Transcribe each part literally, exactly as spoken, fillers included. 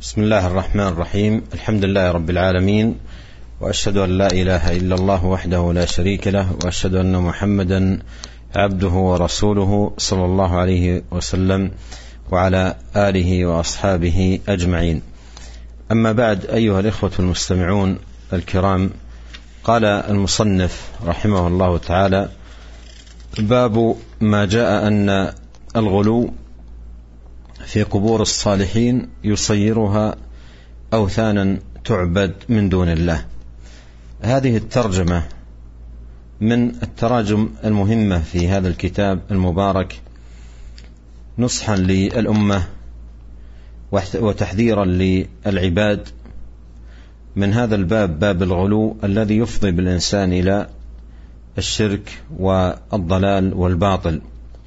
بسم الله الرحمن الرحيم. الحمد لله رب العالمين، وأشهد أن لا إله إلا الله وحده لا شريك له، وأشهد أن محمدا عبده ورسوله صلى الله عليه وسلم وعلى آله وأصحابه أجمعين. أما بعد، أيها الإخوة المستمعون الكرام، قال المصنف رحمه الله تعالى: باب ما جاء أن الغلو في قبور الصالحين يصيرها أوثانا تعبد من دون الله. هذه الترجمة من التراجم المهمة في هذا الكتاب المبارك، نصحا للأمة وتحذيرا للعباد من هذا الباب، باب الغلو الذي يفضي بالإنسان إلى الشرك والضلال والباطل.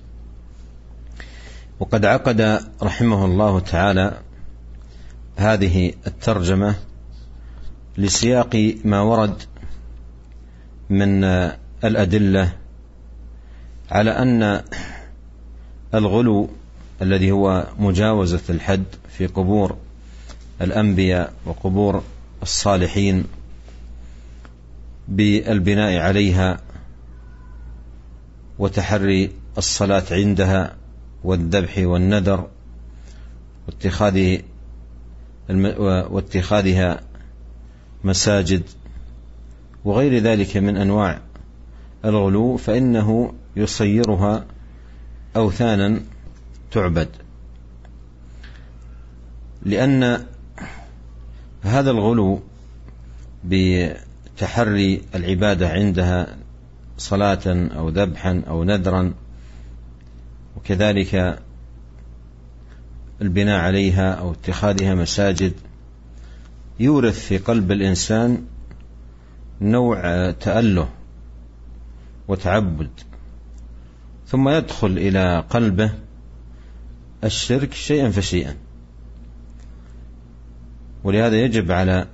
وقد عقد رحمه الله تعالى هذه الترجمة لسياق ما ورد من الأدلة على أن الغلو الذي هو مجاوزة الحد في قبور الأنبياء وقبور الصالحين بالبناء عليها وتحري الصلاة عندها والذبح والنذر واتخاذ واتخاذها مساجد وغير ذلك من أنواع الغلو، فإنه يصيرها أوثانا تعبد، لأن هذا الغلو بتحري العبادة عندها صلاة أو ذبحا أو نذرا، وكذلك البناء عليها أو اتخاذها مساجد، يورث في قلب الإنسان نوع تأله وتعبد، ثم يدخل إلى قلبه الشرك شيئا فشيئا. ولهذا يجب على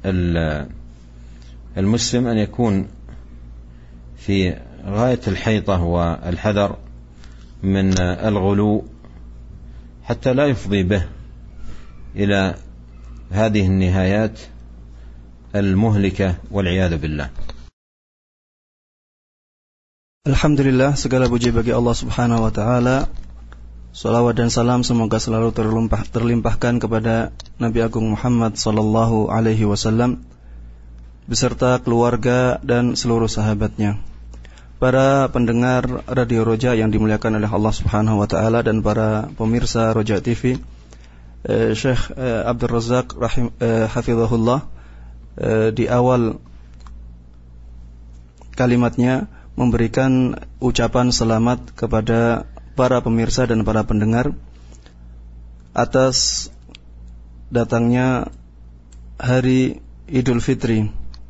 المسلم أن يكون في غاية الحيطة والحذر من الغلو حتى لا يفضي به إلى هذه النهايات المهلكة والعياذ بالله. Alhamdulillah, segala puji bagi Allah Subhanahu wa taala. Salawat dan salam semoga selalu terlimpah, terlimpahkan kepada Nabi Agung Muhammad sallallahu alaihi wasallam beserta keluarga dan seluruh sahabatnya. Para pendengar Radio Roja yang dimuliakan oleh Allah Subhanahu wa taala dan para pemirsa Roja T V, eh, Syekh eh, Abdul Razak rahim, eh, hafizahullah eh, di awal kalimatnya memberikan ucapan selamat kepada para pemirsa dan para pendengar atas datangnya hari Idul Fitri,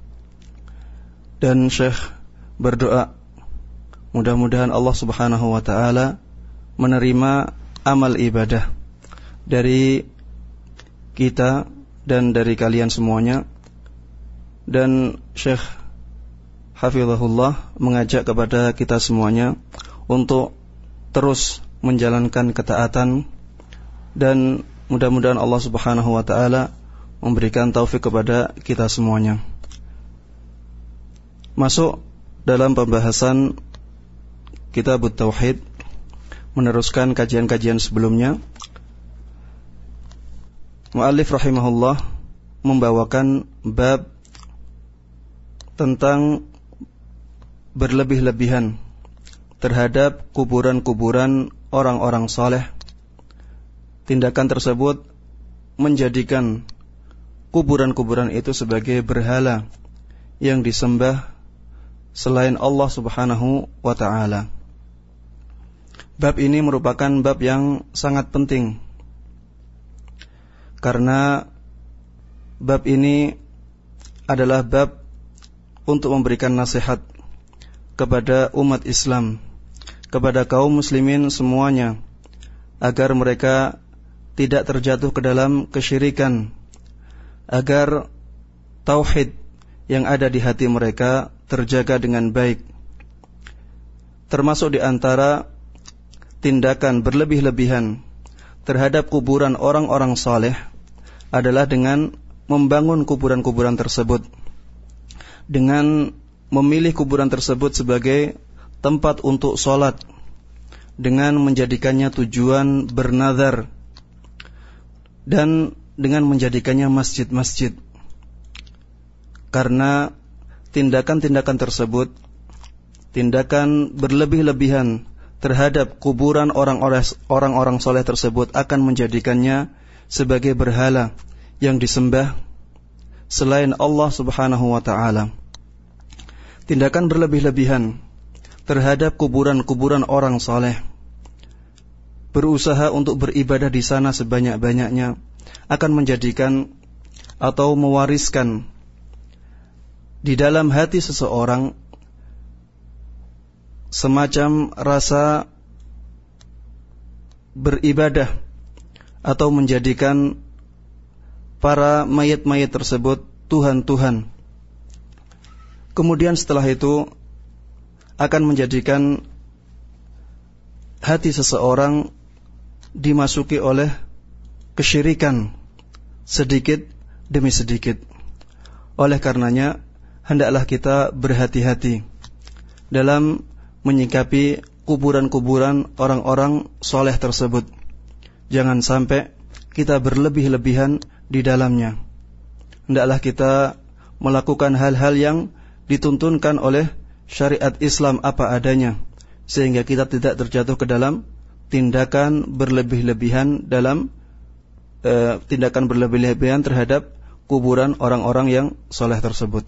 dan Syekh berdoa mudah-mudahan Allah Subhanahu wa taala menerima amal ibadah dari kita dan dari kalian semuanya. Dan Syekh hafizahullah mengajak kepada kita semuanya untuk terus menjalankan ketaatan, dan mudah-mudahan Allah Subhanahu wa taala memberikan taufik kepada kita semuanya. Masuk dalam pembahasan Kitab Tauhid, meneruskan kajian-kajian sebelumnya. Mu'allif rahimahullah membawakan bab tentang berlebih-lebihan terhadap kuburan-kuburan orang-orang saleh. Tindakan tersebut menjadikan kuburan-kuburan itu sebagai berhala yang disembah selain Allah Subhanahu wa taala. Bab ini merupakan bab yang sangat penting, karena bab ini adalah bab untuk memberikan nasihat kepada umat Islam, kepada kaum muslimin semuanya, agar mereka tidak terjatuh ke dalam kesyirikan, agar tauhid yang ada di hati mereka terjaga dengan baik. Termasuk di antara tindakan berlebih-lebihan terhadap kuburan orang-orang saleh adalah dengan membangun kuburan-kuburan tersebut, dengan memilih kuburan tersebut sebagai tempat untuk sholat, dengan menjadikannya tujuan bernazar, dan dengan menjadikannya masjid-masjid. Karena tindakan-tindakan tersebut, tindakan berlebih-lebihan terhadap kuburan orang-orang orang-orang soleh tersebut akan menjadikannya sebagai berhala yang disembah selain Allah Subhanahu wa ta'ala. Tindakan berlebih-lebihan terhadap kuburan-kuburan orang soleh, berusaha untuk beribadah di sana sebanyak-banyaknya, akan menjadikan atau mewariskan di dalam hati seseorang semacam rasa beribadah, atau menjadikan para mayat-mayat tersebut Tuhan-Tuhan. Kemudian setelah itu akan menjadikan hati seseorang dimasuki oleh kesyirikan sedikit demi sedikit. Oleh karenanya, hendaklah kita berhati-hati dalam menyikapi kuburan-kuburan orang-orang soleh tersebut. Jangan sampai kita berlebih-lebihan di dalamnya. Hendaklah kita melakukan hal-hal yang dituntunkan oleh syariat Islam apa adanya, sehingga kita tidak terjatuh ke dalam tindakan berlebih-lebihan dalam uh, tindakan berlebih-lebihan terhadap kuburan orang-orang yang soleh tersebut.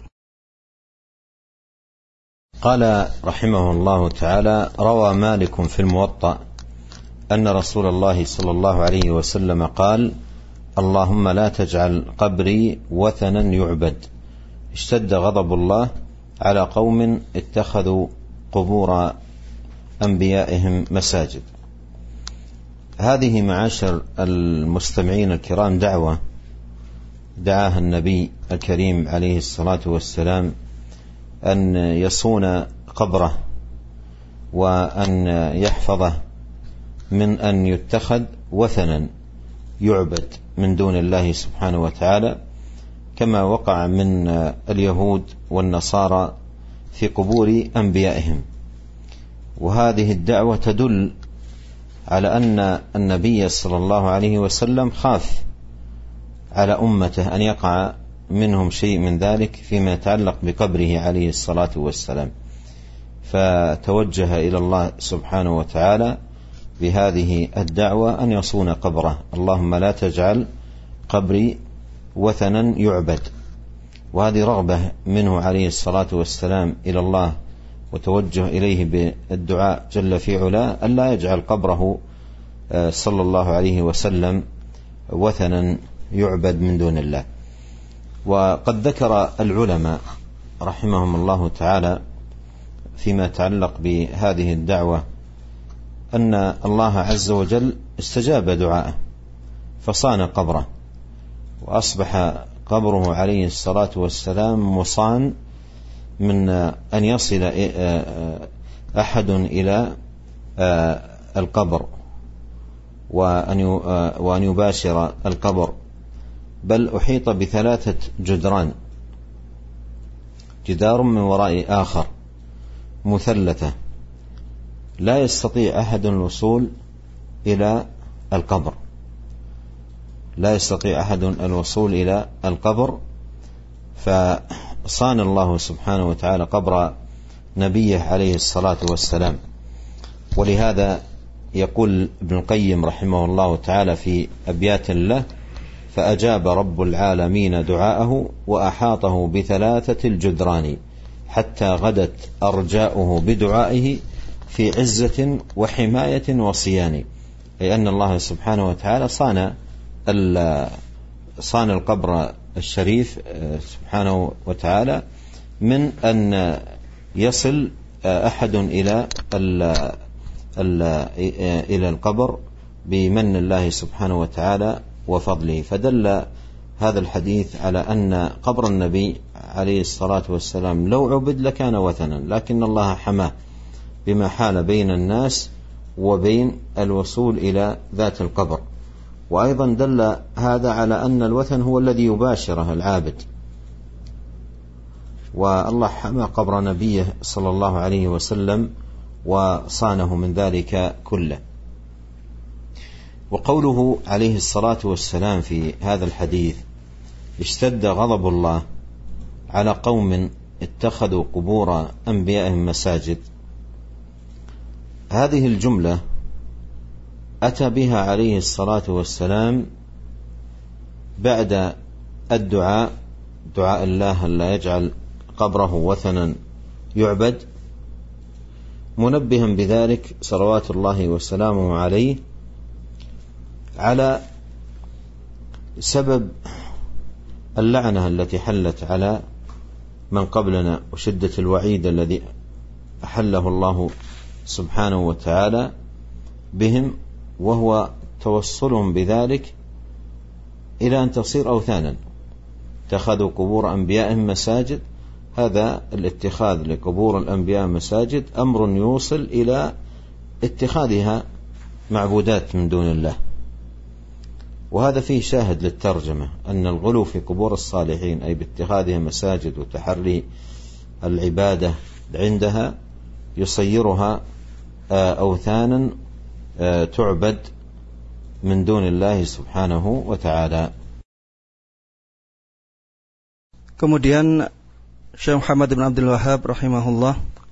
قال رحمه الله تعالى: روى مالك في الموطأ أن رسول الله صلى الله عليه وسلم قال: اللهم لا تجعل قبري وثنا يعبد اشتد غضب الله على قوم اتخذوا قبور أنبيائهم مساجد. هذه معاشر المستمعين الكرام دعوة دعاها النبي الكريم عليه الصلاة والسلام أن يصون قبره وأن يحفظه من أن يتخذ وثنا يعبد من دون الله سبحانه وتعالى، كما وقع من اليهود والنصارى في قبور أنبيائهم. وهذه الدعوة تدل على أن النبي صلى الله عليه وسلم خاف على أمته أن يقع منهم شيء من ذلك فيما يتعلق بقبره عليه الصلاة والسلام، فتوجه إلى الله سبحانه وتعالى بهذه الدعوة أن يصون قبره: اللهم لا تجعل قبري وثنا يعبد. وهذه رغبة منه عليه الصلاة والسلام إلى الله، وتوجه إليه بالدعاء جل في علاه أن لا يجعل قبره صلى الله عليه وسلم وثنا يعبد من دون الله. وقد ذكر العلماء رحمهم الله تعالى فيما يتعلق بهذه الدعوة أن الله عز وجل استجاب دعاءه فصان قبره، وأصبح قبره عليه الصلاة والسلام مصان من أن يصل أحد إلى القبر وأن يباشر القبر، بل أحيط بثلاثة جدران، جدار من وراء آخر مثلثة، لا يستطيع أحد الوصول إلى القبر، لا يستطيع أحد الوصول إلى القبر. فصان الله سبحانه وتعالى قبر نبيه عليه الصلاة والسلام. ولهذا يقول ابن القيم رحمه الله تعالى في أبيات له: فأجاب رب العالمين دعاءه وأحاطه بثلاثة الجدران حتى غدت أرجاؤه بدعائه في عزة وحماية وصيان. أي أن الله سبحانه وتعالى صان صان القبر الشريف سبحانه وتعالى من أن يصل أحد إلى إلى القبر بمن الله سبحانه وتعالى وفضله. فدل هذا الحديث على أن قبر النبي عليه الصلاة والسلام لو عبد لكان وثنا، لكن الله حماه بما حال بين الناس وبين الوصول إلى ذات القبر. وأيضا دل هذا على أن الوثن هو الذي يباشره العابد، والله حمى قبر نبيه صلى الله عليه وسلم وصانه من ذلك كله. وقوله عليه الصلاة والسلام في هذا الحديث: اشتد غضب الله على قوم اتخذوا قبور أنبيائهم مساجد، هذه الجملة أتى بها عليه الصلاة والسلام بعد الدعاء، دعاء الله ألا يجعل قبره وثنا يعبد، منبها بذلك صلوات الله وسلامه عليه على سبب اللعنة التي حلت على من قبلنا وشدة الوعيد الذي أحله الله سبحانه وتعالى بهم، وهو توصلهم بذلك إلى أن تصير أوثانا. اتخذوا قبور أنبيائهم مساجد، هذا الاتخاذ لقبور الأنبياء مساجد أمر يوصل إلى اتخاذها معبودات من دون الله، وهذا فيه شاهد للترجمة أن الغلو في قبور الصالحين أي باتخاذها مساجد وتحري العبادة عندها يصيرها أوثانا تعبد من دون الله سبحانه وتعالى. Kemudian Syekh Muhammad bin Abdul Wahhab rahimahullah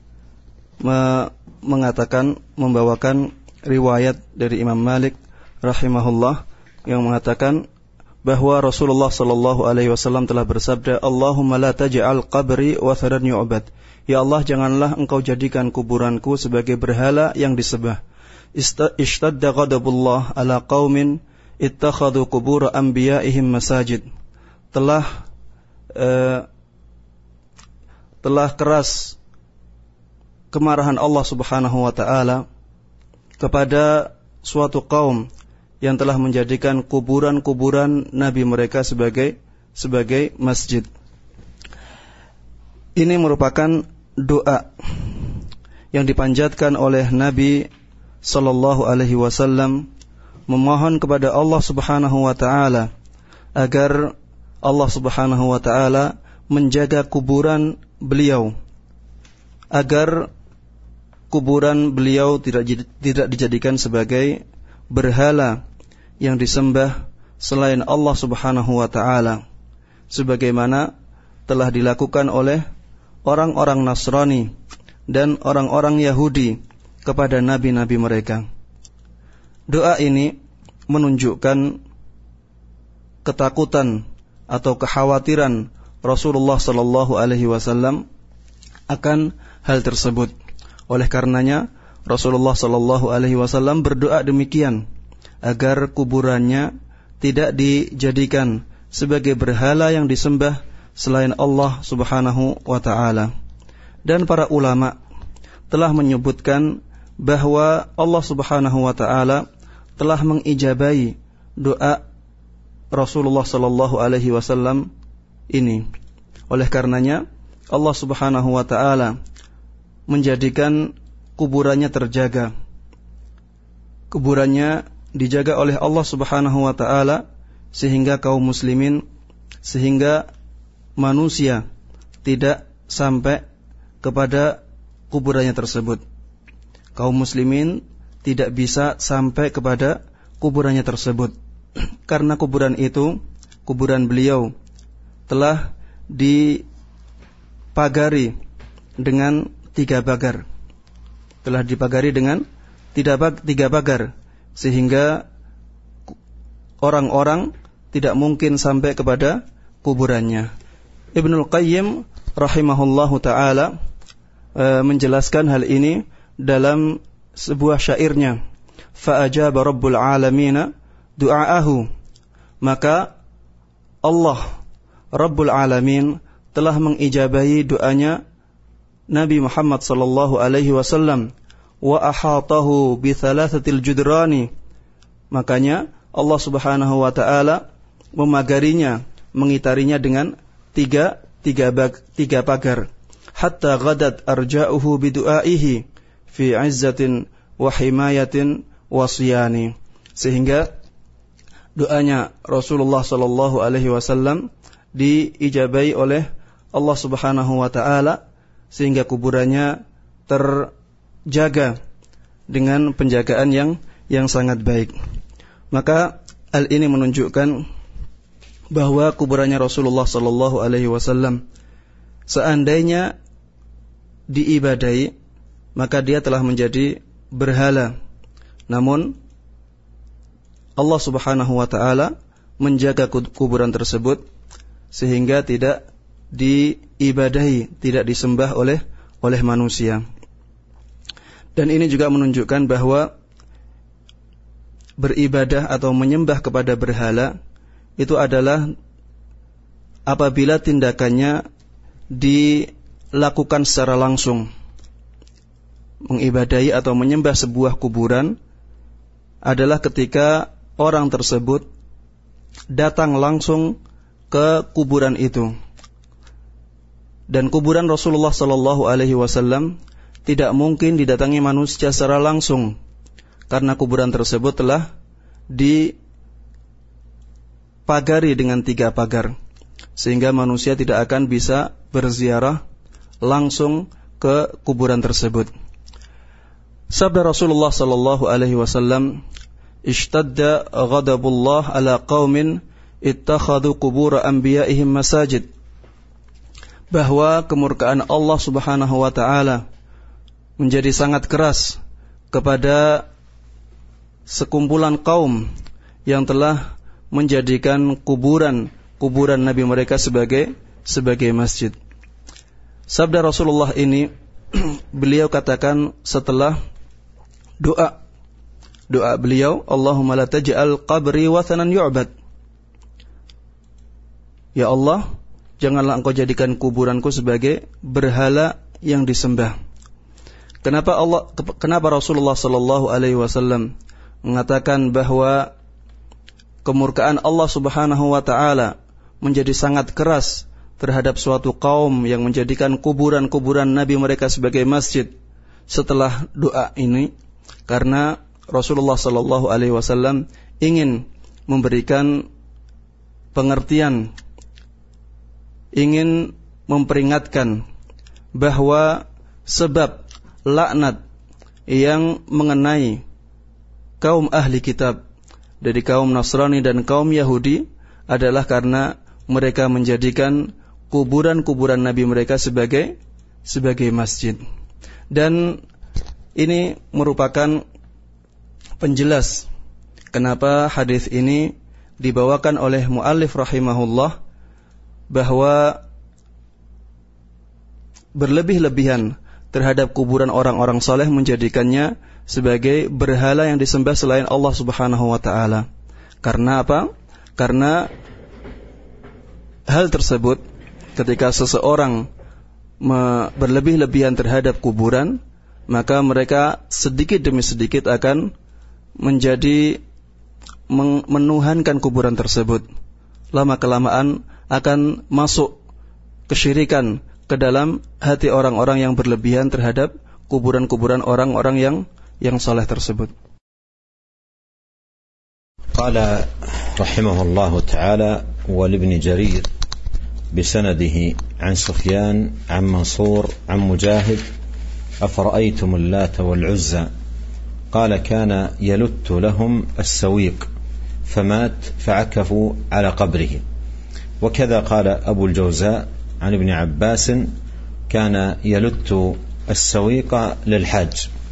mengatakan, membawakan riwayat dari Imam Malik rahimahullah yang mengatakan bahwa Rasulullah sallallahu alaihi wasallam telah bersabda, Allahumma la taj'al qabri wathanan yu'bad. Ya Allah, janganlah engkau jadikan kuburanku sebagai berhala yang disembah. Ishtadda ghadabullah ala qaumin ittakhadhu qubur anbiya'ihim masajid. Telah uh, telah keras kemarahan Allah Subhanahu wa taala kepada suatu kaum yang telah menjadikan kuburan-kuburan nabi mereka sebagai sebagai masjid. Ini merupakan doa yang dipanjatkan oleh Nabi sallallahu alaihi wasallam, memohon kepada Allah Subhanahu wa taala agar Allah Subhanahu wa taala menjaga kuburan beliau, agar kuburan beliau tidak tidak dijadikan sebagai berhala yang disembah selain Allah Subhanahu wa taala, sebagaimana telah dilakukan oleh orang-orang Nasrani dan orang-orang Yahudi kepada nabi-nabi mereka. Doa ini menunjukkan ketakutan atau kekhawatiran Rasulullah sallallahu alaihi wasallam akan hal tersebut. Oleh karenanya Rasulullah sallallahu alaihi wasallam berdoa demikian, agar kuburannya tidak dijadikan sebagai berhala yang disembah selain Allah Subhanahu wa taala. Dan para ulama telah menyebutkan bahwa Allah Subhanahu wa taala telah mengijabahi doa Rasulullah sallallahu alaihi wasallam ini. Oleh karenanya Allah Subhanahu wa taala menjadikan kuburannya terjaga. Kuburannya dijaga oleh Allah Subhanahu wa taala sehingga kaum muslimin, sehingga manusia tidak sampai kepada kuburannya tersebut. Kaum muslimin tidak bisa sampai kepada kuburannya tersebut karena kuburan itu, kuburan beliau telah dipagari dengan tiga pagar. Telah dipagari dengan tiga pagar sehingga orang-orang tidak mungkin sampai kepada kuburannya. Ibnul Qayyim rahimahullahu ta'ala e, menjelaskan hal ini dalam sebuah syairnya, fa'ajaba rabbul alamina du'aahu, maka Allah Rabbul Alamin telah mengijabahi doanya Nabi Muhammad sallallahu alaihi wasallam, wa ahatahu bi thalathatil judrani, makanya Allah Subhanahu wa taala memagarinya, mengitarinya dengan tiga tiga bag, tiga pagar, hatta ghadat arja'uhu bi du'aihi fi 'izzatin wa himayatin wa siyani, sehingga doanya Rasulullah sallallahu alaihi wasallam diijabai oleh Allah Subhanahu wa taala sehingga kuburannya terjaga dengan penjagaan yang yang sangat baik. Maka hal ini menunjukkan bahwa kuburannya Rasulullah sallallahu alaihi wasallam seandainya diibadahi, maka dia telah menjadi berhala. Namun Allah Subhanahu wa taala menjaga kuburan tersebut sehingga tidak diibadahi, tidak disembah oleh oleh manusia. Dan ini juga menunjukkan bahwa beribadah atau menyembah kepada berhala itu adalah apabila tindakannya dilakukan secara langsung. Mengibadahi atau menyembah sebuah kuburan adalah ketika orang tersebut datang langsung ke kuburan itu. Dan kuburan Rasulullah sallallahu alaihi wasallam tidak mungkin didatangi manusia secara langsung, karena kuburan tersebut telah dipagari dengan tiga pagar, sehingga manusia tidak akan bisa berziarah langsung ke kuburan tersebut. Sabda Rasulullah sallallahu alaihi wasallam, "Ishtadda ghadabullah ala qaumin ittakhadhu qubur anbiya'ihim masajid." Bahwa kemurkaan Allah Subhanahu wa taala menjadi sangat keras kepada sekumpulan kaum yang telah menjadikan kuburan kuburan nabi mereka sebagai sebagai masjid. Sabda Rasulullah ini beliau katakan setelah doa doa beliau, Allahumma la taj'al qabri wathanan yu'bad. Ya Allah, janganlah engkau jadikan kuburanku sebagai berhala yang disembah. Kenapa Allah kenapa Rasulullah sallallahu alaihi wasallam mengatakan bahwa kemurkaan Allah Subhanahu wa taala menjadi sangat keras terhadap suatu kaum yang menjadikan kuburan-kuburan nabi mereka sebagai masjid setelah doa ini? Karena Rasulullah sallallahu alaihi wasallam ingin memberikan pengertian, ingin memperingatkan bahwa sebab laknat yang mengenai kaum ahli kitab dari kaum Nasrani dan kaum Yahudi adalah karena mereka menjadikan kuburan-kuburan nabi mereka sebagai sebagai masjid. Dan ini merupakan penjelas kenapa hadis ini dibawakan oleh muallif rahimahullah, bahwa berlebih-lebihan terhadap kuburan orang-orang saleh menjadikannya sebagai berhala yang disembah selain Allah Subhanahu wa taala. Karena apa? Karena hal tersebut ketika seseorang berlebih-lebihan terhadap kuburan, maka mereka sedikit demi sedikit akan menjadi menuhankan kuburan tersebut. Lama-kelamaan akan masuk kesyirikan ke dalam hati orang-orang yang berlebihan terhadap kuburan-kuburan orang-orang yang yang saleh tersebut. Qala rahimahullahu ta'ala wa ibn Jarir بسنده عن سفيان عن منصور عن مجاهد أفرأيتم اللات والعزى قال كان يلت لهم السويق فمات فعكفوا على قبره. وكذا قال أبو الجوزاء عن ابن عباس كان يلت السويق للحاج.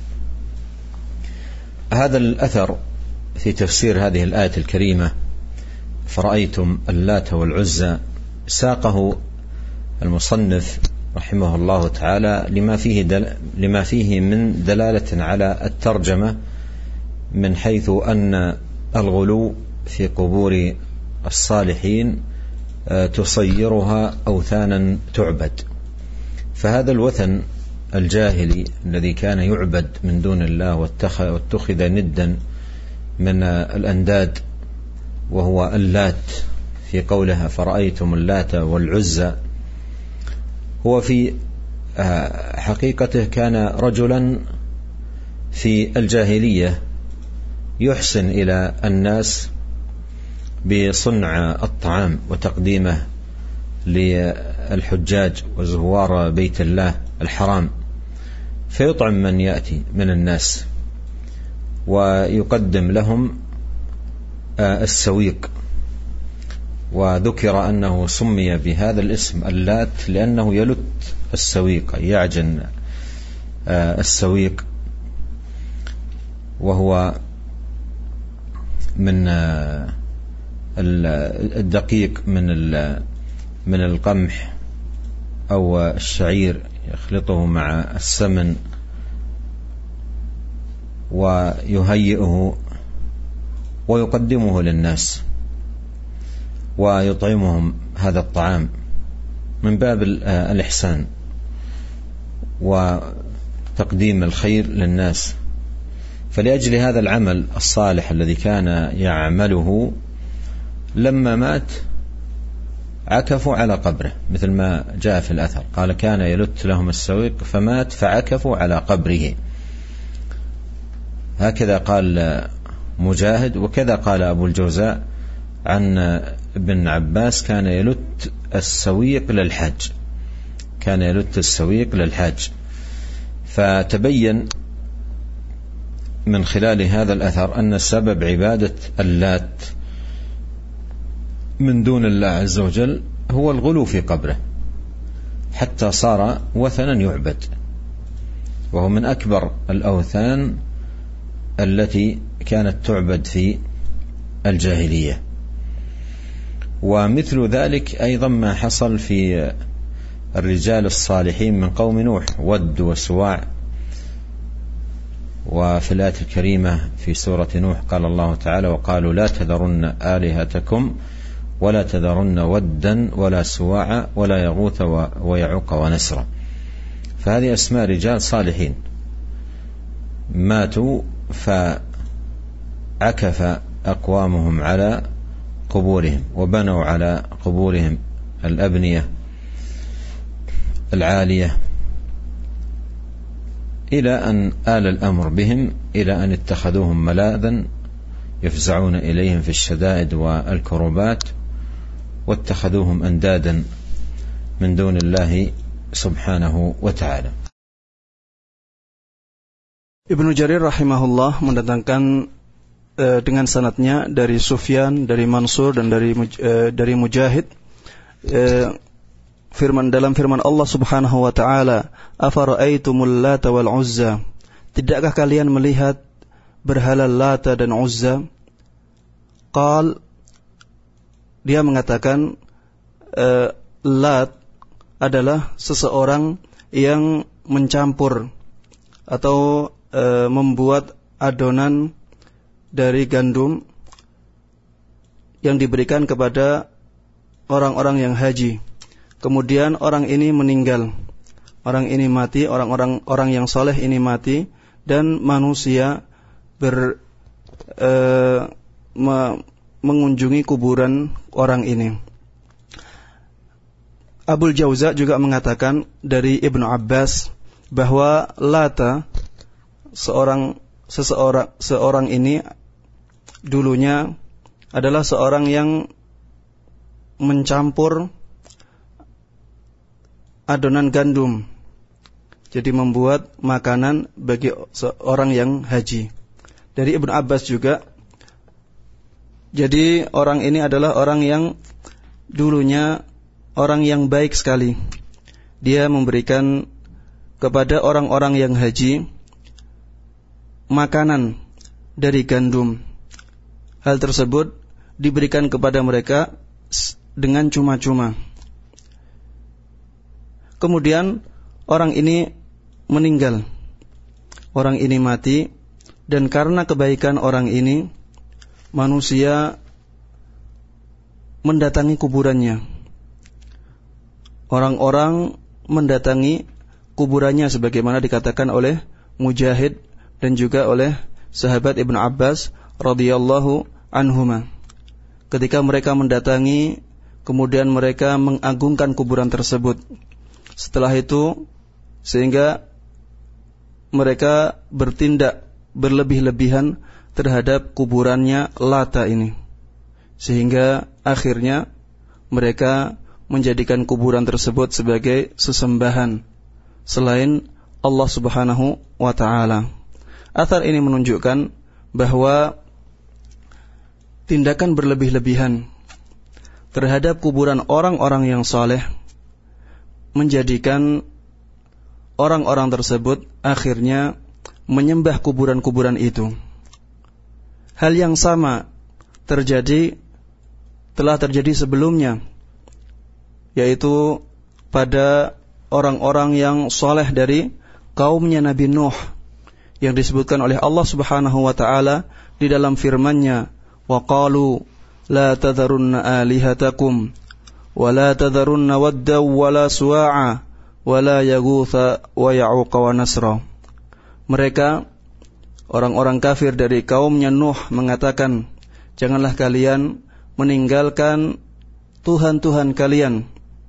هذا الأثر في تفسير هذه الآية الكريمة فرأيتم اللات والعزى ساقه المصنف رحمه الله تعالى لما فيه دل لما فيه من دلالة على الترجمة من حيث أن الغلو في قبور الصالحين تصيرها أوثانا تعبد. فهذا الوثن الجاهلي الذي كان يعبد من دون الله واتخذ ندا من الأنداد وهو اللات في قولها فرأيتم اللات والعزى، هو في حقيقته كان رجلا في الجاهلية يحسن إلى الناس بصنع الطعام وتقديمه للحجاج وزوار بيت الله الحرام، فيطعم من يأتي من الناس ويقدم لهم السويق. وذكر أنه سمي بهذا الاسم اللات لأنه يلت السويق، يعجن السويق، وهو من الدقيق من من القمح أو الشعير، يخلطه مع السمن ويهيئه ويقدمه للناس ويطعمهم هذا الطعام من باب الإحسان وتقديم الخير للناس. فلأجل هذا العمل الصالح الذي كان يعمله لما مات عكفوا على قبره، مثل ما جاء في الأثر، قال كان يلت لهم السويق فمات فعكفوا على قبره. هكذا قال مجاهد، وكذا قال أبو الجوزاء عن ابن عباس كان يلت السويق للحاج، كان يلت السويق للحاج. فتبين من خلال هذا الأثر أن سبب عبادة اللات من دون الله عز وجل هو الغلو في قبره، حتى صار وثنا يعبد، وهو من أكبر الأوثان التي كانت تعبد في الجاهلية. ومثل ذلك أيضا ما حصل في الرجال الصالحين من قوم نوح، ود وسواع. وفي الآية الكريمة في سورة نوح قال الله تعالى وقالوا لا تذرن آلهتكم ولا تذرن ودا ولا سواعا ولا يغوث ويعوق ونسرا. فهذه أسماء رجال صالحين ماتوا فعكف أقوامهم على قبورهم وبنوا على قبورهم الأبنية العالية، إلى أن آل الأمر بهم إلى أن اتخذوهم ملاذا يفزعون إليهم في الشدائد والكروبات، واتخذوهم أندادا من دون الله سبحانه وتعالى. Ibnu Jarir rahimahullah mendatangkan uh, dengan sanadnya dari Sufyan, dari Mansur dan dari uh, dari Mujahid, uh, firman dalam firman Allah Subhanahu wa taala, "Afara'aitumul Lata wal Uzza?" Tidakkah kalian melihat berhala Lata dan Uzza? Qal, dia mengatakan uh, Lat adalah seseorang yang mencampur atau uh, membuat adonan dari gandum yang diberikan kepada orang-orang yang haji. Kemudian orang ini meninggal, orang ini mati, orang-orang orang yang soleh ini mati, dan manusia ber uh, me, mengunjungi kuburan orang ini. Abul Jauza juga mengatakan dari Ibnu Abbas bahwa Lata seorang seseorang seorang ini dulunya adalah seorang yang mencampur adonan gandum, jadi membuat makanan bagi seorang yang haji. Dari Ibnu Abbas juga, jadi orang ini adalah orang yang dulunya orang yang baik sekali. Dia memberikan kepada orang-orang yang haji makanan dari gandum. Hal tersebut diberikan kepada mereka dengan cuma-cuma. Kemudian orang ini meninggal, orang ini mati, dan karena kebaikan orang ini manusia mendatangi kuburannya. Orang-orang mendatangi kuburannya sebagaimana dikatakan oleh Mujahid dan juga oleh sahabat Ibnu Abbas radhiyallahu anhuma. Ketika mereka mendatangi, kemudian mereka mengagungkan kuburan tersebut. Setelah itu, sehingga mereka bertindak berlebih-lebihan terhadap kuburannya Lata ini. sehingga akhirnya mereka menjadikan kuburan tersebut sebagai sesembahan selain Allah Subhanahu wa ta'ala. Athar ini menunjukkan bahwa tindakan berlebih-lebihan terhadap kuburan orang-orang yang saleh menjadikan orang-orang tersebut akhirnya menyembah kuburan-kuburan itu. Hal yang sama terjadi telah terjadi sebelumnya, yaitu pada orang-orang yang saleh dari kaumnya Nabi Nuh yang disebutkan oleh Allah Subhanahu wa ta'ala di dalam firman-Nya, wa qalu la tadharunna alihatakum wa la tadharunna wadda wa la suwa'a wa la yaghutha wa ya'uqa wa nasra. Mereka orang-orang kafir dari kaumnya Nuh mengatakan, janganlah kalian meninggalkan Tuhan-Tuhan kalian,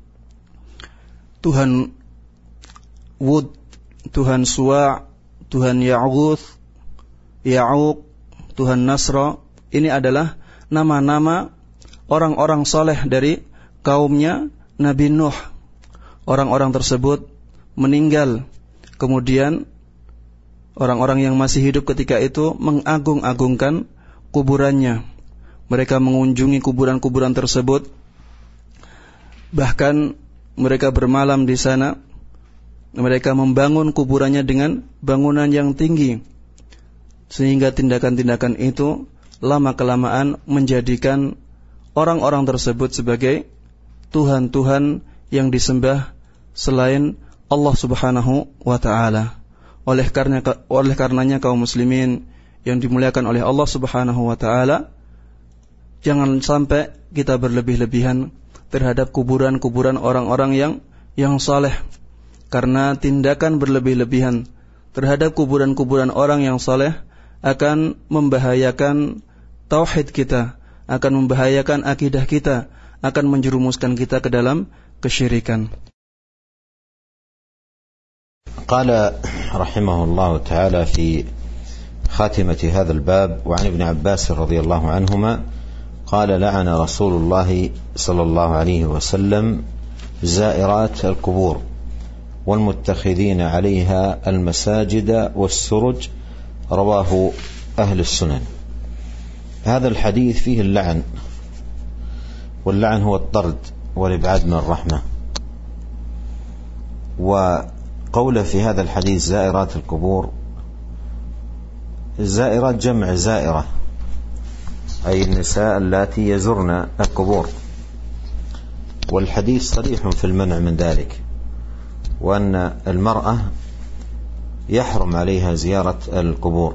Tuhan Wud, Tuhan Suwa', Tuhan Ya'ghuth, Ya'uq, Tuhan Nasra. Ini adalah nama-nama orang-orang saleh dari kaumnya Nabi Nuh. Orang-orang tersebut meninggal, kemudian orang-orang yang masih hidup ketika itu mengagung-agungkan kuburannya. Mereka mengunjungi kuburan-kuburan tersebut, bahkan mereka bermalam di sana. Mereka membangun kuburannya dengan bangunan yang tinggi, sehingga tindakan-tindakan itu lama-kelamaan menjadikan orang-orang tersebut sebagai Tuhan-Tuhan yang disembah selain Allah Subhanahu wa ta'ala. Oleh karena oleh karenanya kaum muslimin yang dimuliakan oleh Allah Subhanahu wa ta'ala, jangan sampai kita berlebih-lebihan terhadap kuburan-kuburan orang-orang yang yang saleh. Karena tindakan berlebih-lebihan terhadap kuburan-kuburan orang yang saleh akan membahayakan tauhid kita, akan membahayakan akidah kita, akan menjerumuskan kita ke dalam kesyirikan. Qala rahimahullah ta'ala fi khatimati hadzal bab wa 'an ibn Abbas radhiyallahu anhuma qala la'ana Rasulullah sallallahu alaihi wasallam zairat al-qubur والمتخذين عليها المساجد والسرج. رواه أهل السنن. هذا الحديث فيه اللعن، واللعن هو الطرد والإبعاد من الرحمة. وقوله في هذا الحديث زائرات القبور، الزائرات جمع زائرة، أي النساء اللاتي يزرن القبور، والحديث صريح في المنع من ذلك، وأن المرأة يحرم عليها زيارة القبور،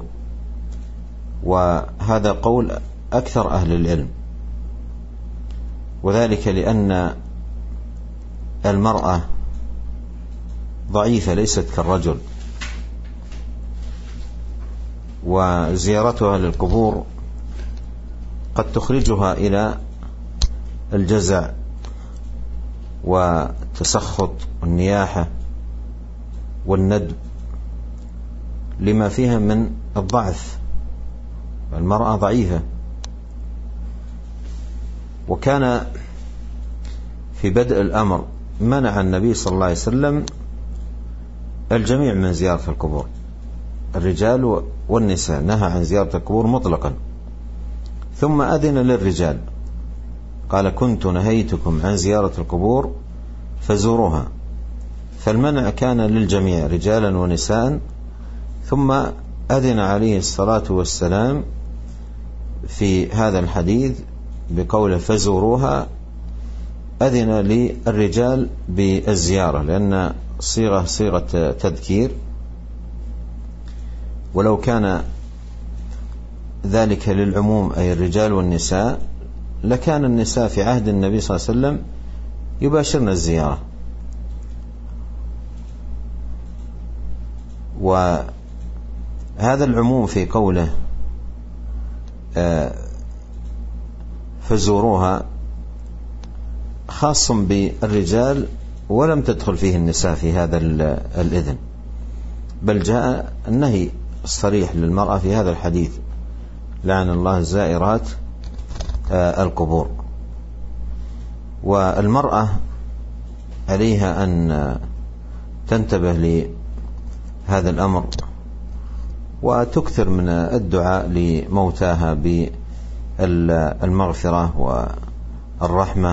وهذا قول أكثر أهل العلم، وذلك لأن المرأة ضعيفة ليست كالرجل، وزيارتها للقبور قد تخرجها إلى الجزع وتسخط النياحة والندب لما فيها من الضعف. المرأة ضعيفة. وكان في بدء الأمر منع النبي صلى الله عليه وسلم الجميع من زيارة القبور، الرجال والنساء، نهى عن زيارة القبور مطلقا، ثم أذن للرجال قال كنت نهيتكم عن زيارة القبور فزوروها، فالمنع كان للجميع رجالا ونساء، ثم أذن عليه الصلاة والسلام في هذا الحديث بقوله فزوروها، أذن للرجال بالزيارة لأن صيغة صيغة تذكير، ولو كان ذلك للعموم أي الرجال والنساء لكان النساء في عهد النبي صلى الله عليه وسلم يباشرن الزيارة. وهذا العموم في قوله فزوروها خاص بالرجال ولم تدخل فيه النساء في هذا الإذن، بل جاء النهي الصريح للمرأة في هذا الحديث لعن الله الزائرات القبور. والمرأة عليها أن تنتبه لهذا الأمر وتكثر من الدعاء لموتاها بالمغفرة والرحمة.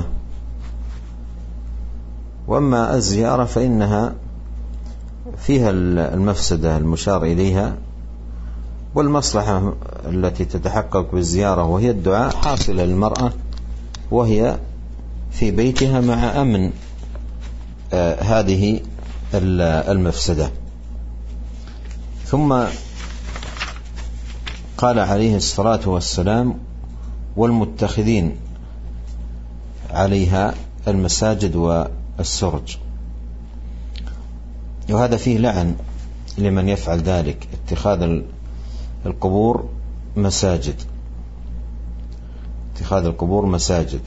وأما الزيارة فإنها فيها المفسدة المشار إليها، والمصلحة التي تتحقق بالزيارة وهي الدعاء حاصلة للمرأة وهي في بيتها مع أمن آه هذه المفسدة. ثم قال عليه الصلاة والسلام: والمتخذين عليها المساجد والسرج. وهذا فيه لعن لمن يفعل ذلك، اتخاذ القبور مساجد، اتخاذ القبور مساجد،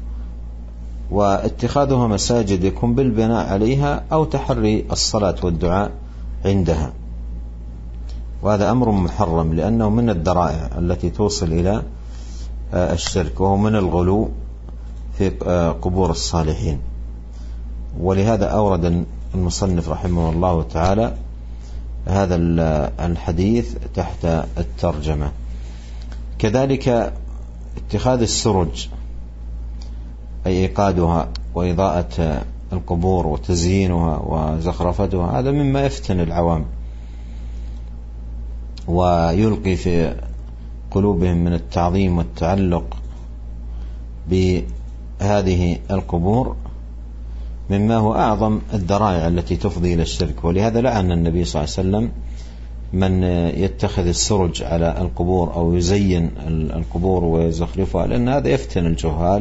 واتخاذها مساجد يكون بالبناء عليها أو تحري الصلاة والدعاء عندها، وهذا أمر محرم لأنه من الذرائع التي توصل إلى الشرك، وهو من الغلو في قبور الصالحين. ولهذا أورد المصنف رحمه الله تعالى هذا الحديث تحت الترجمة. كذلك اتخاذ السرج أي إيقادها وإضاءة القبور وتزيينها وزخرفتها، هذا مما يفتن العوام ويلقي في قلوبهم من التعظيم والتعلق بهذه القبور مما هو أعظم الذرائع التي تفضي إلى الشرك. ولهذا لعن النبي صلى الله عليه وسلم من يتخذ السرج على القبور أو يزين القبور ويزخرفها، لأن هذا يفتن الجهال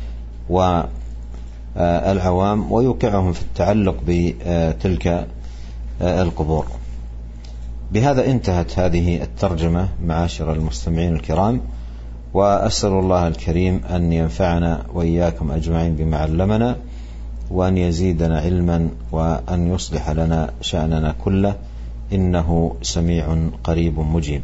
والعوام ويوقعهم في التعلق بتلك القبور. بهذا انتهت هذه الترجمة معاشر المستمعين الكرام، وأسأل الله الكريم أن ينفعنا وإياكم أجمعين بما علمنا، وأن يزيدنا علما، وأن يصلح لنا شأننا كله، إنه سميع قريب مجيب.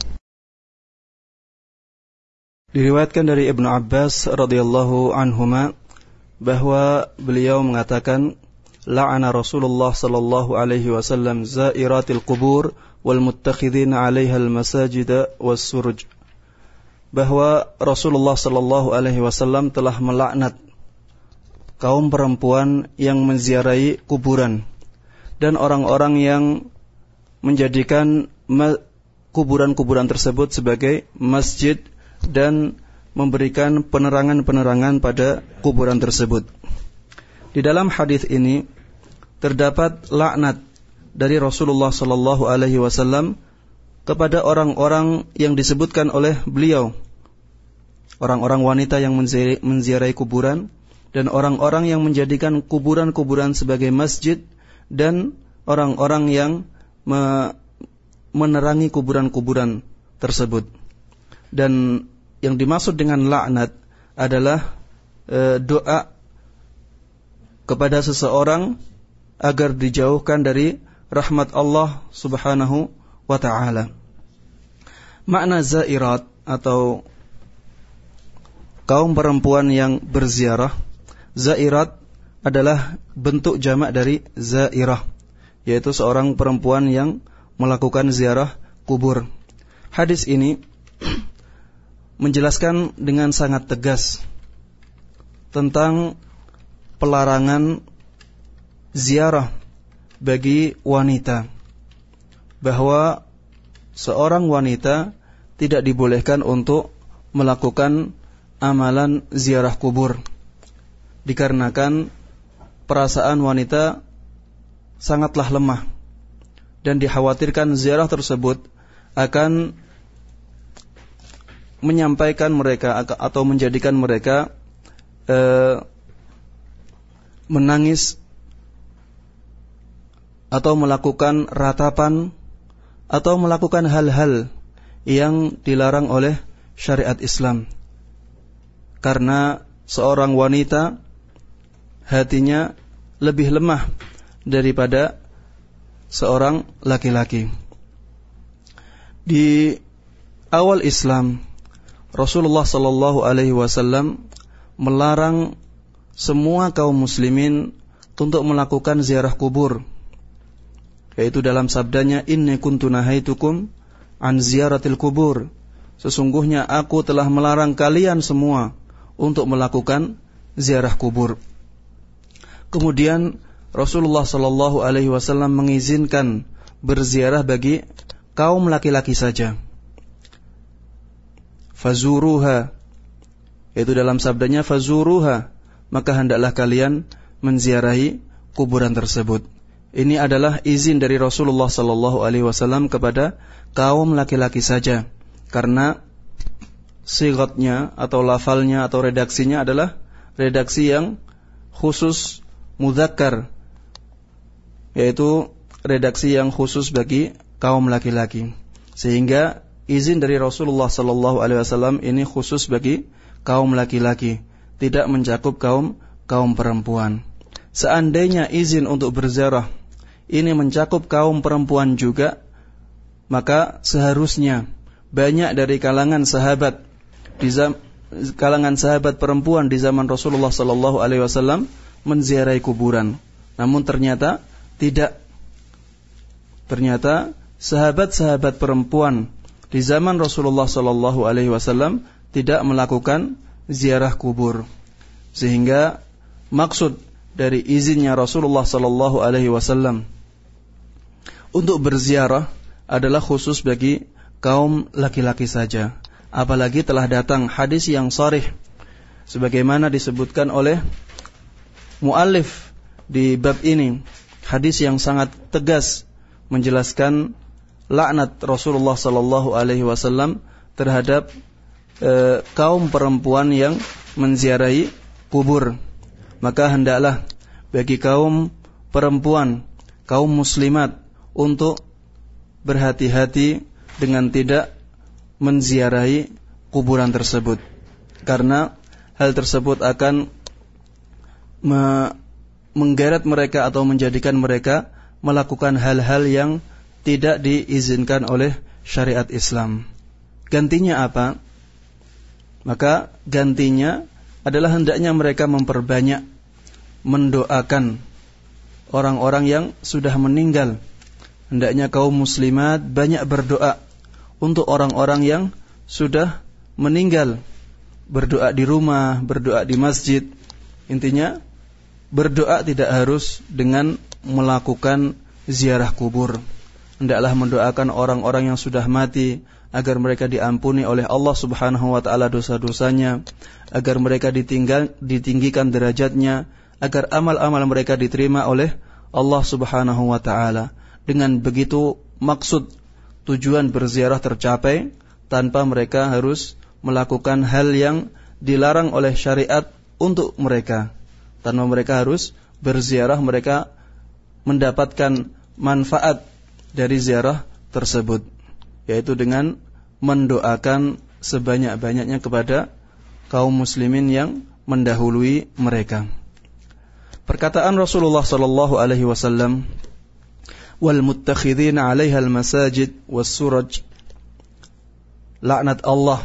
Diriwayatkan dari Ibnu Abbas radhiyallahu anhuma bahwa beliau mengatakan, la'ana Rasulullah sallallahu alaihi wasallam zairatil qubur wal muttakhidina 'alaiha al masajid was suruj. Bahwa Rasulullah sallallahu alaihi wasallam telah melaknat kaum perempuan yang menziarahi kuburan dan orang-orang yang menjadikan kuburan-kuburan tersebut sebagai masjid dan memberikan penerangan-penerangan pada kuburan tersebut. Di dalam hadis ini terdapat laknat dari Rasulullah sallallahu alaihi wasallam kepada orang-orang yang disebutkan oleh beliau, orang-orang wanita yang menziarahi kuburan dan orang-orang yang menjadikan kuburan-kuburan sebagai masjid dan orang-orang yang me- menerangi kuburan-kuburan tersebut. Dan yang dimaksud dengan laknat adalah e, doa kepada seseorang agar dijauhkan dari rahmat Allah Subhanahu wa ta'ala. Makna zairat atau kaum perempuan yang berziarah, zairat adalah bentuk jamak dari zairah, yaitu seorang perempuan yang melakukan ziarah kubur. Hadis ini menjelaskan dengan sangat tegas tentang pelarangan ziarah bagi wanita, bahwa seorang wanita tidak dibolehkan untuk melakukan amalan ziarah kubur, dikarenakan perasaan wanita sangatlah lemah dan dikhawatirkan ziarah tersebut akan menyampaikan mereka atau menjadikan mereka eh, menangis atau melakukan ratapan atau melakukan hal-hal yang dilarang oleh syariat Islam. Karena seorang wanita hatinya lebih lemah daripada seorang laki-laki. Di awal Islam, Rasulullah sallallahu alaihi wasallam melarang semua kaum muslimin untuk melakukan ziarah kubur, yaitu dalam sabdanya, inni kuntu nahaitukum an ziyaratil kubur, sesungguhnya aku telah melarang kalian semua untuk melakukan ziarah kubur. Kemudian Rasulullah sallallahu alaihi wasallam mengizinkan berziarah bagi kaum laki-laki saja. Fazuruha, yaitu dalam sabdanya fazuruha, maka hendaklah kalian menziarahi kuburan tersebut. Ini adalah izin dari Rasulullah sallallahu alaihi wasallam kepada kaum laki-laki saja, karena sigatnya atau lafalnya atau redaksinya adalah redaksi yang khusus mudzakkar, yaitu redaksi yang khusus bagi kaum laki-laki. Sehingga izin dari Rasulullah sallallahu alaihi wasallam ini khusus bagi kaum laki-laki, tidak mencakup kaum kaum perempuan. Seandainya izin untuk berziarah ini mencakup kaum perempuan juga, maka seharusnya banyak dari kalangan sahabat di zam, kalangan sahabat perempuan di zaman Rasulullah sallallahu alaihi wasallam menziarahi kuburan. Namun ternyata tidak. Ternyata sahabat-sahabat perempuan di zaman Rasulullah sallallahu alaihi wasallam tidak melakukan ziarah kubur. Sehingga maksud dari izinnya Rasulullah sallallahu alaihi wasallam untuk berziarah adalah khusus bagi kaum laki-laki saja. Apalagi telah datang hadis yang sharih sebagaimana disebutkan oleh muallif di bab ini, hadis yang sangat tegas menjelaskan laknat Rasulullah sallallahu alaihi wasallam terhadap e, kaum perempuan yang menziarahi kubur. Maka hendaklah bagi kaum perempuan, kaum muslimat untuk berhati-hati dengan tidak menziarahi kuburan tersebut, karena hal tersebut akan me- menggeret mereka atau menjadikan mereka melakukan hal-hal yang tidak diizinkan oleh syariat Islam. Gantinya apa? Maka gantinya adalah hendaknya mereka memperbanyak mendoakan orang-orang yang sudah meninggal. Hendaknya kaum muslimat banyak berdoa untuk orang-orang yang sudah meninggal. Berdoa di rumah, berdoa di masjid. Intinya berdoa tidak harus dengan melakukan ziarah kubur. Hendaklah mendoakan orang-orang yang sudah mati agar mereka diampuni oleh Allah Subhanahu wa taala dosa-dosanya, agar mereka ditinggal, ditinggikan derajatnya, agar amal-amal mereka diterima oleh Allah Subhanahu wa taala. Dengan begitu maksud tujuan berziarah tercapai tanpa mereka harus melakukan hal yang dilarang oleh syariat untuk mereka. Tanpa mereka harus berziarah, mereka mendapatkan manfaat dari ziarah tersebut, yaitu dengan mendoakan sebanyak-banyaknya kepada kaum muslimin yang mendahului mereka. Perkataan Rasulullah sallallahu alaihi wasallam, wal muttakhidhina 'alaiha al-masajid was-suraj, laknat Allah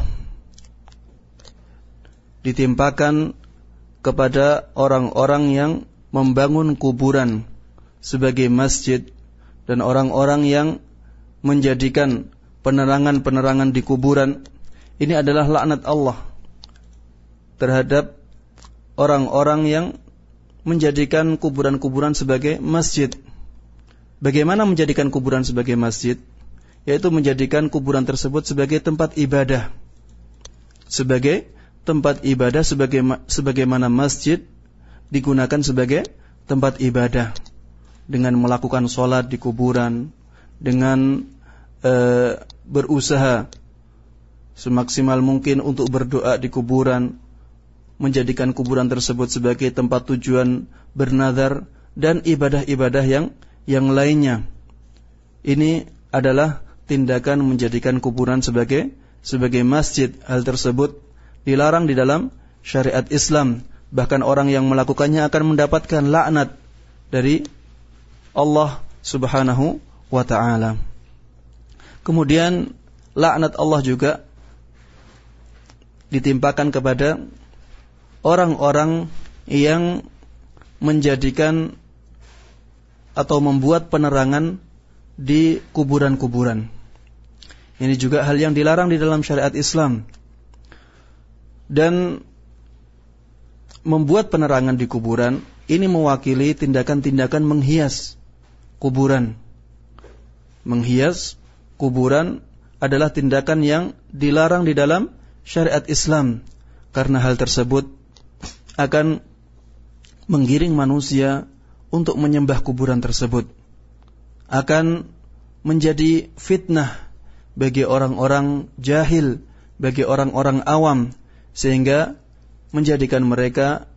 ditimpakan kepada orang-orang yang membangun kuburan sebagai masjid dan orang-orang yang menjadikan penerangan-penerangan di kuburan. Ini adalah laknat Allah terhadap orang-orang yang menjadikan kuburan-kuburan sebagai masjid. Bagaimana menjadikan kuburan sebagai masjid? Yaitu menjadikan kuburan tersebut sebagai tempat ibadah. Sebagai tempat ibadah sebagai, sebagaimana masjid digunakan sebagai tempat ibadah. Dengan melakukan sholat di kuburan, dengan e, berusaha semaksimal mungkin untuk berdoa di kuburan, menjadikan kuburan tersebut sebagai tempat tujuan bernazar dan ibadah-ibadah yang yang lainnya. Ini adalah tindakan menjadikan kuburan sebagai sebagai masjid. Hal tersebut dilarang di dalam syariat Islam. Bahkan orang yang melakukannya akan mendapatkan laknat dari Allah Subhanahu wa ta'ala. Kemudian laknat Allah juga ditimpakan kepada orang-orang yang menjadikan atau membuat penerangan di kuburan-kuburan. Ini juga hal yang dilarang di dalam syariat Islam. Dan membuat penerangan di kuburan ini mewakili tindakan-tindakan menghias kuburan. Menghias kuburan adalah tindakan yang dilarang di dalam syariat Islam, karena hal tersebut akan menggiring manusia untuk menyembah kuburan tersebut, akan menjadi fitnah bagi orang-orang jahil, bagi orang-orang awam, sehingga menjadikan mereka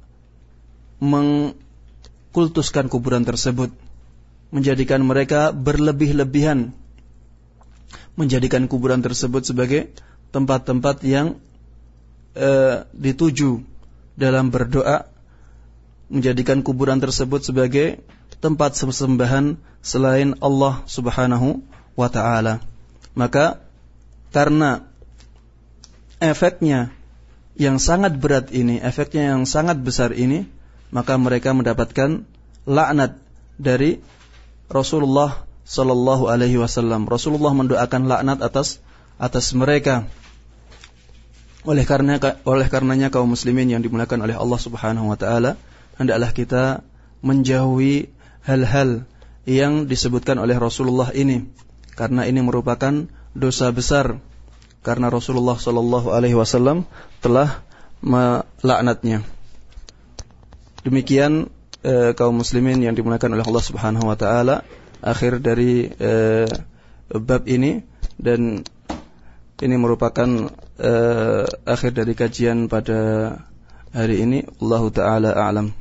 mengkultuskan kuburan tersebut, menjadikan mereka berlebih-lebihan, menjadikan kuburan tersebut sebagai tempat-tempat yang e, dituju dalam berdoa, menjadikan kuburan tersebut sebagai tempat sesembahan selain Allah Subhanahu wa ta'ala. Maka karena efeknya yang sangat berat ini, efeknya yang sangat besar ini, maka mereka mendapatkan laknat dari Rasulullah sallallahu alaihi wasallam. Rasulullah mendoakan laknat atas atas mereka. Oleh karena oleh karenanya kaum muslimin yang dimuliakan oleh Allah Subhanahu wa taala, hendaklah kita menjauhi hal-hal yang disebutkan oleh Rasulullah ini, karena ini merupakan dosa besar, karena Rasulullah sallallahu alaihi wasallam telah melaknatnya. Demikian eh, kaum muslimin yang dimuliakan oleh Allah Subhanahu wa taala, akhir dari eh, bab ini, dan ini merupakan eh, akhir dari kajian pada hari ini. Allahu taala a'lam.